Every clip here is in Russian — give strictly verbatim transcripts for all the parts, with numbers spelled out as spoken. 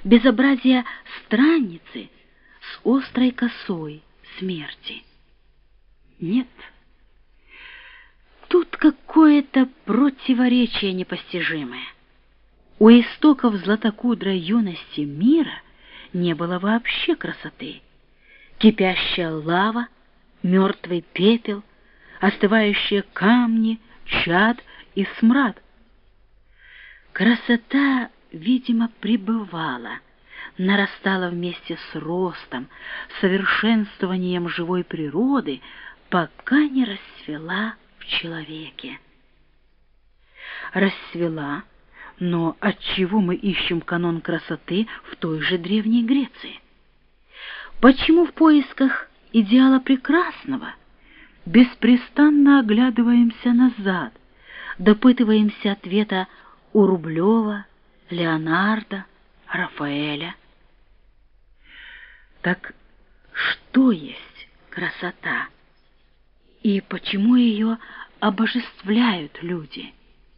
безобразие странницы с острой косой смерти. Нет, тут какое-то противоречие непостижимое. У истоков златокудрой юности мира не было вообще красоты. Кипящая лава, мертвый пепел, остывающие камни, чад и смрад. Красота, видимо, пребывала, нарастала вместе с ростом, совершенствованием живой природы, пока не расцвела в человеке. Расцвела, но отчего мы ищем канон красоты в той же Древней Греции? Почему в поисках идеала прекрасного беспрестанно оглядываемся назад, допытываемся ответа у Рублева, Леонардо, Рафаэля? Так что есть красота? И почему ее обожествляют люди?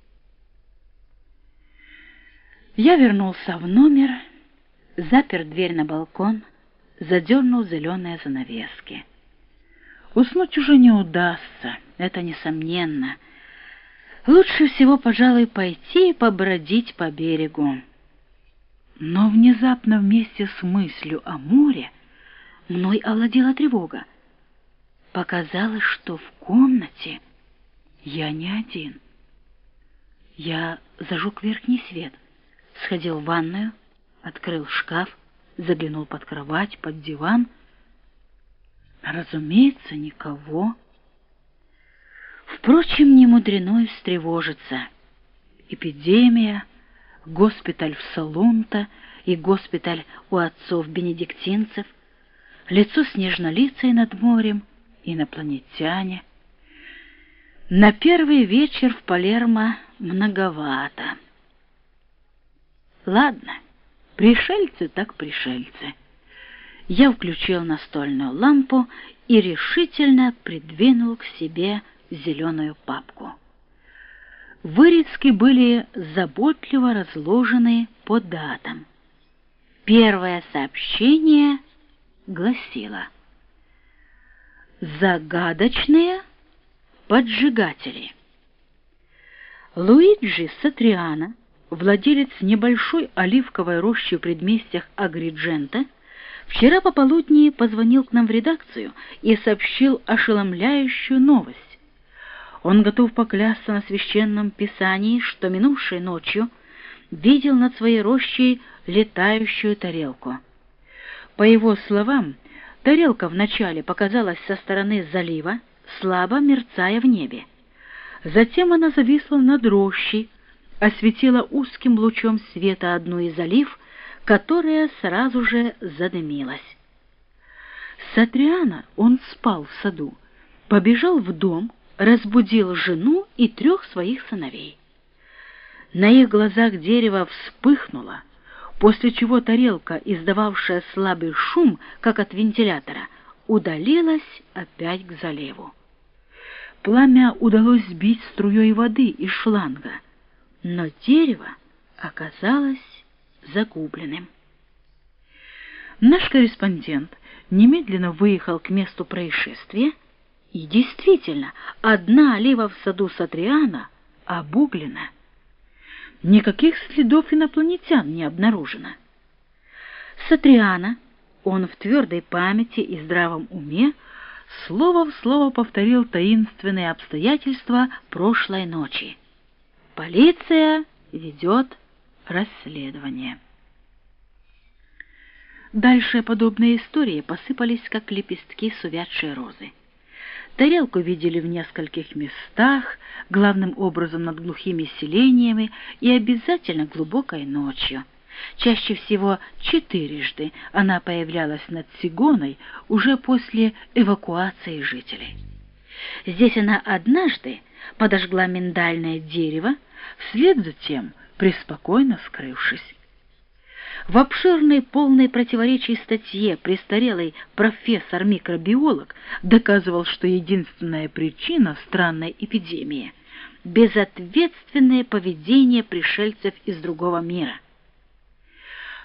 Я вернулся в номер, запер дверь на балкон, задернул зеленые занавески. Уснуть уже не удастся, это несомненно. Лучше всего, пожалуй, пойти и побродить по берегу. Но внезапно вместе с мыслью о море мной овладела тревога. Показалось, что в комнате я не один. Я зажег верхний свет, сходил в ванную, открыл шкаф, заглянул под кровать, под диван. Разумеется, никого. Впрочем, не мудрено и встревожиться. Эпидемия, госпиталь в Солунто и госпиталь у отцов-бенедиктинцев, лицо снежнолицей над морем, инопланетяне. На первый вечер в Палермо многовато. Ладно, пришельцы так пришельцы. Я включил настольную лампу и решительно придвинул к себе зеленую папку. Вырезки были заботливо разложены по датам. Первое сообщение гласило: «Загадочные поджигатели». Луиджи Сатриано, владелец небольшой оливковой рощи в предместьях Агридженто, вчера пополудни позвонил к нам в редакцию и сообщил ошеломляющую новость. Он готов поклясться на священном писании, что минувшей ночью видел над своей рощей летающую тарелку. По его словам, тарелка вначале показалась со стороны залива, слабо мерцая в небе. Затем она зависла над рощей, осветила узким лучом света одну из олив, которая сразу же задымилась. Сатриано, он спал в саду, побежал в дом, разбудил жену и трех своих сыновей. На их глазах дерево вспыхнуло, после чего тарелка, издававшая слабый шум, как от вентилятора, удалилась опять к заливу. Пламя удалось сбить струей воды из шланга, но дерево оказалось загубленным. Наш корреспондент немедленно выехал к месту происшествия, и действительно, одна олива в саду Сатриано обуглена. Никаких следов инопланетян не обнаружено. Сатриано, он в твердой памяти и здравом уме, слово в слово повторил таинственные обстоятельства прошлой ночи. Полиция ведет расследование. Дальше подобные истории посыпались, как лепестки с увядшей розы. Тарелку видели в нескольких местах, главным образом над глухими селениями и обязательно глубокой ночью. Чаще всего четырежды она появлялась над Сигоной уже после эвакуации жителей. Здесь она однажды подожгла миндальное дерево, вслед за тем преспокойно скрывшись. В обширной, полной противоречий статье престарелый профессор-микробиолог доказывал, что единственная причина странной эпидемии — безответственное поведение пришельцев из другого мира.